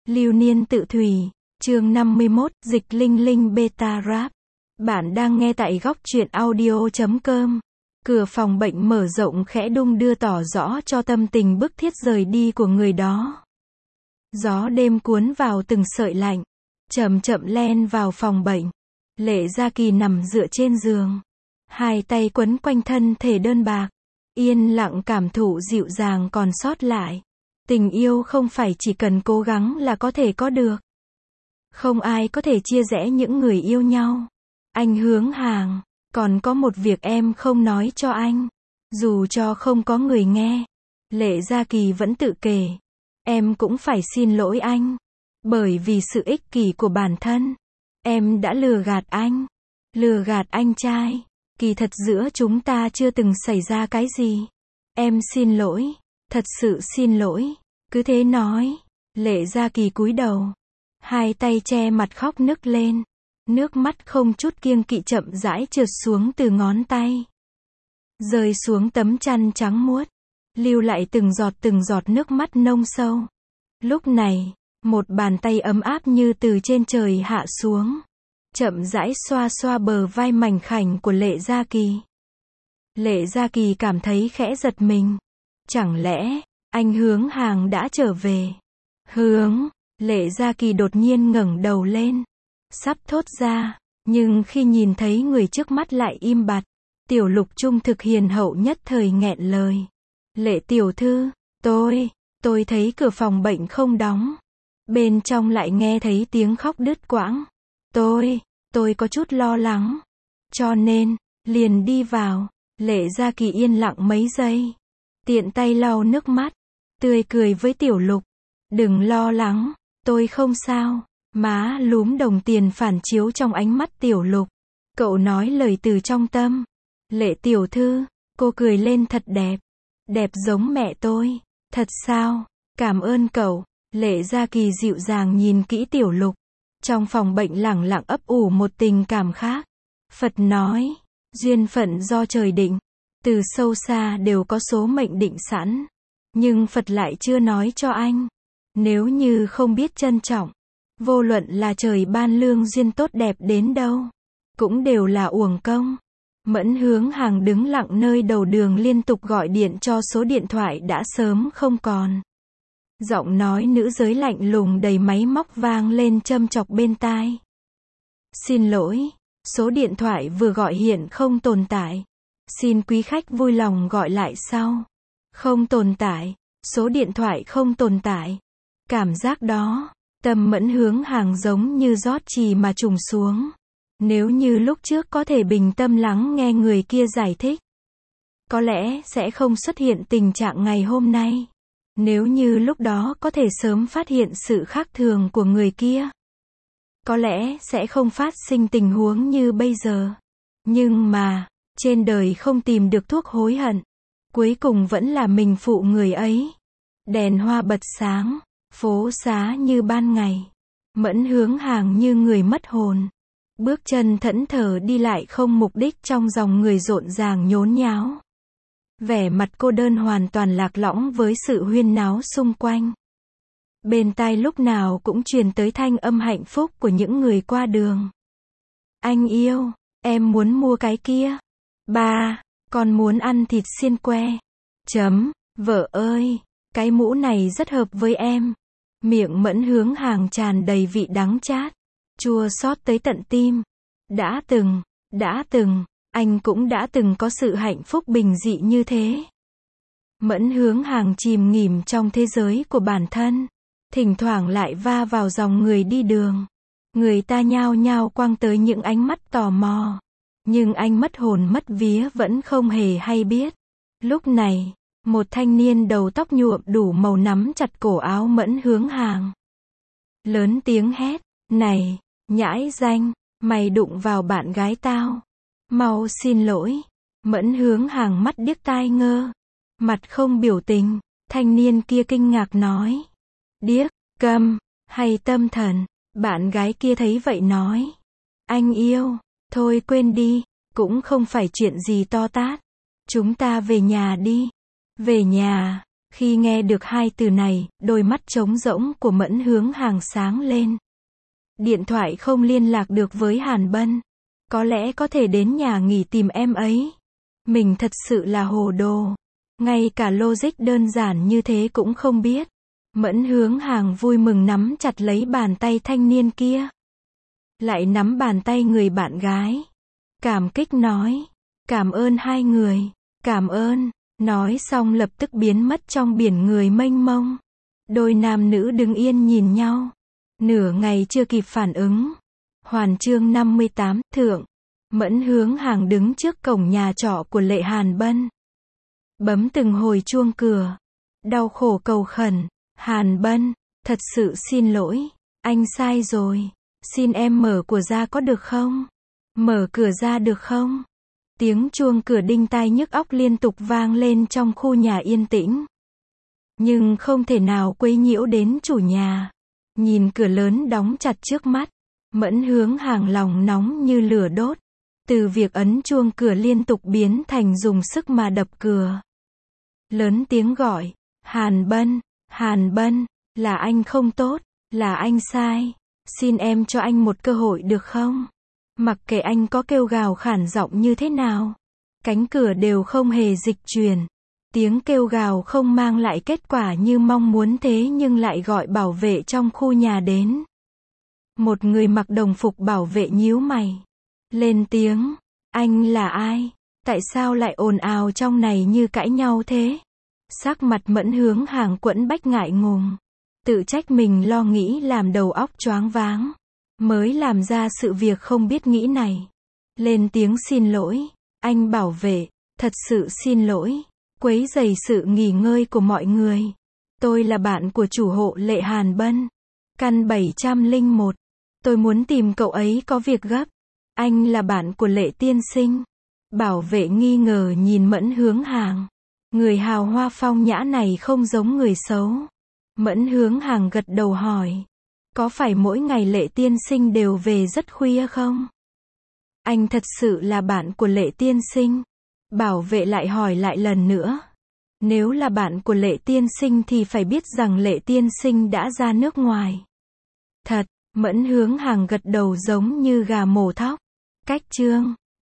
Lưu niên tự thủy, chương 51, dịch linh linh beta rap. Bạn đang nghe tại góc truyện audio.com. Cửa phòng bệnh mở rộng khẽ đung đưa tỏ rõ cho tâm tình bức thiết rời đi của người đó. Gió đêm cuốn vào từng sợi lạnh, chậm chậm len vào phòng bệnh. Lệ Gia Kỳ nằm dựa trên giường, hai tay quấn quanh thân thể đơn bạc, yên lặng cảm thụ dịu dàng còn sót lại. Tình yêu không phải chỉ cần cố gắng là có thể có được. Không ai có thể chia rẽ những người yêu nhau. Anh Hướng Hàng, còn có một việc em không nói cho anh. Dù cho không có người nghe, Lệ Gia Kỳ vẫn tự kể. Em cũng phải xin lỗi anh. Bởi vì sự ích kỷ của bản thân, em đã lừa gạt anh. Lừa gạt anh trai. Kỳ thật giữa chúng ta chưa từng xảy ra cái gì. Em xin lỗi. Thật sự xin lỗi. Cứ thế nói. Lệ Gia Kỳ cúi đầu, hai tay che mặt khóc nức lên. Nước mắt không chút kiêng kỵ chậm rãi trượt xuống từ ngón tay, rơi xuống tấm chăn trắng muốt, lưu lại từng giọt nước mắt nông sâu. Lúc này, một bàn tay ấm áp như từ trên trời hạ xuống, chậm rãi xoa xoa bờ vai mảnh khảnh của Lệ Gia Kỳ. Lệ Gia Kỳ cảm thấy khẽ giật mình. Chẳng lẽ anh Hướng Hàng đã trở về? Lệ Gia Kỳ đột nhiên ngẩng đầu lên, sắp thốt ra, nhưng khi nhìn thấy người trước mắt lại im bặt. Tiểu Lục trung thực hiền hậu nhất thời nghẹn lời. Lệ tiểu thư, tôi thấy cửa phòng bệnh không đóng. Bên trong lại nghe thấy tiếng khóc đứt quãng. Tôi có chút lo lắng, cho nên liền đi vào. Lệ Gia Kỳ yên lặng mấy giây, tiện tay lau nước mắt, tươi cười với Tiểu Lục. Đừng lo lắng, tôi không sao. Má lúm đồng tiền phản chiếu trong ánh mắt Tiểu Lục. Cậu nói lời từ trong tâm. Lệ tiểu thư, cô cười lên thật đẹp. Đẹp giống mẹ tôi. Thật sao? Cảm ơn cậu. Lệ Gia Kỳ dịu dàng nhìn kỹ Tiểu Lục. Trong phòng bệnh lẳng lặng ấp ủ một tình cảm khác. Phật nói, duyên phận do trời định. Từ sâu xa đều có số mệnh định sẵn. Nhưng Phật lại chưa nói cho anh. Nếu như không biết trân trọng, vô luận là trời ban lương duyên tốt đẹp đến đâu, cũng đều là uổng công. Mẫn Hướng Hàng đứng lặng nơi đầu đường liên tục gọi điện cho số điện thoại đã sớm không còn. Giọng nói nữ giới lạnh lùng đầy máy móc vang lên châm chọc bên tai. Xin lỗi, số điện thoại vừa gọi hiện không tồn tại. Xin quý khách vui lòng gọi lại sau. Không tồn tại, số điện thoại không tồn tại. Cảm giác đó, tâm Mẫn Hướng Hàng giống như rót chì mà trùng xuống. Nếu như lúc trước có thể bình tâm lắng nghe người kia giải thích, có lẽ sẽ không xuất hiện tình trạng ngày hôm nay. Nếu như lúc đó có thể sớm phát hiện sự khác thường của người kia, có lẽ sẽ không phát sinh tình huống như bây giờ. Nhưng mà, trên đời không tìm được thuốc hối hận. Cuối cùng vẫn là mình phụ người ấy. Đèn hoa bật sáng, phố xá như ban ngày. Mẫn Hướng Hàng như người mất hồn. Bước chân thẫn thờ đi lại không mục đích trong dòng người rộn ràng nhốn nháo. Vẻ mặt cô đơn hoàn toàn lạc lõng với sự huyên náo xung quanh. Bên tai lúc nào cũng truyền tới thanh âm hạnh phúc của những người qua đường. Anh yêu, em muốn mua cái kia. Ba, con muốn ăn thịt xiên que. Vợ ơi, cái mũ này rất hợp với em. Miệng Mẫn Hướng Hàng tràn đầy vị đắng chát, chua xót tới tận tim. Đã từng, anh cũng đã từng có sự hạnh phúc bình dị như thế. Mẫn Hướng Hàng chìm nghỉm trong thế giới của bản thân, thỉnh thoảng lại va vào dòng người đi đường. Người ta nhao nhao quăng tới những ánh mắt tò mò. Nhưng anh mất hồn mất vía vẫn không hề hay biết. Lúc này, một thanh niên đầu tóc nhuộm đủ màu nắm chặt cổ áo Mẫn Hướng Hàng. Lớn tiếng hét, này, nhãi danh, mày đụng vào bạn gái tao. Mau xin lỗi. Mẫn Hướng Hàng mắt điếc tai ngơ, mặt không biểu tình. Thanh niên kia kinh ngạc nói, điếc, câm, hay tâm thần? Bạn gái kia thấy vậy nói, anh yêu, thôi quên đi, cũng không phải chuyện gì to tát. Chúng ta về nhà đi. Về nhà, Khi nghe được hai từ này, đôi mắt trống rỗng của Mẫn Hướng Hàng sáng lên. Điện thoại không liên lạc được với Hàn Bân. Có lẽ có thể đến nhà nghỉ tìm em ấy. Mình thật sự là hồ đồ. Ngay cả logic đơn giản như thế cũng không biết. Mẫn Hướng Hàng vui mừng nắm chặt lấy bàn tay thanh niên kia. Lại nắm bàn tay người bạn gái. Cảm kích nói. Cảm ơn hai người. Cảm ơn. Nói xong lập tức biến mất trong biển người mênh mông. Đôi nam nữ đứng yên nhìn nhau. Nửa ngày chưa kịp phản ứng. Hoàn chương 58, thượng. Mẫn Hướng Hàng đứng trước cổng nhà trọ của Lệ Hàn Bân. Bấm từng hồi chuông cửa. Đau khổ cầu khẩn. Hàn Bân, thật sự xin lỗi. Anh sai rồi. Xin em mở cửa ra có được không? Mở cửa ra được không? Tiếng chuông cửa đinh tai nhức óc liên tục vang lên trong khu nhà yên tĩnh. Nhưng không thể nào quấy nhiễu đến chủ nhà. Nhìn cửa lớn đóng chặt trước mắt. Mẫn Hướng Hàng lòng nóng như lửa đốt. Từ việc ấn chuông cửa liên tục biến thành dùng sức mà đập cửa. Lớn tiếng gọi. Hàn Bân, Hàn Bân, là anh không tốt, là anh sai. Xin em cho anh một cơ hội được không? Mặc kệ anh có kêu gào khản giọng như thế nào. Cánh cửa đều không hề dịch chuyển. Tiếng kêu gào không mang lại kết quả như mong muốn thế nhưng lại gọi bảo vệ trong khu nhà đến. Một người mặc đồng phục bảo vệ nhíu mày. Lên tiếng. Anh là ai? Tại sao lại ồn ào trong này như cãi nhau thế? Sắc mặt Mẫn Hướng Hàng quẫn bách ngại ngùng. Tự trách mình lo nghĩ làm đầu óc choáng váng. Mới làm ra sự việc không biết nghĩ này. Lên tiếng xin lỗi. Anh bảo vệ, thật sự xin lỗi. Quấy rầy sự nghỉ ngơi của mọi người. Tôi là bạn của chủ hộ Lệ Hàn Bân. Căn 701. Tôi muốn tìm cậu ấy có việc gấp. Anh là bạn của Lệ tiên sinh. Bảo vệ nghi ngờ nhìn Mẫn Hướng Hàng. Người hào hoa phong nhã này không giống người xấu. Mẫn Hướng Hàng gật đầu hỏi. Có phải mỗi ngày Lệ tiên sinh đều về rất khuya không? Anh thật sự là bạn của Lệ tiên sinh. Bảo vệ lại hỏi lại lần nữa. Nếu là bạn của Lệ tiên sinh thì phải biết rằng Lệ tiên sinh đã ra nước ngoài. Thật, Mẫn Hướng Hàng gật đầu giống như gà mổ thóc. Cách chương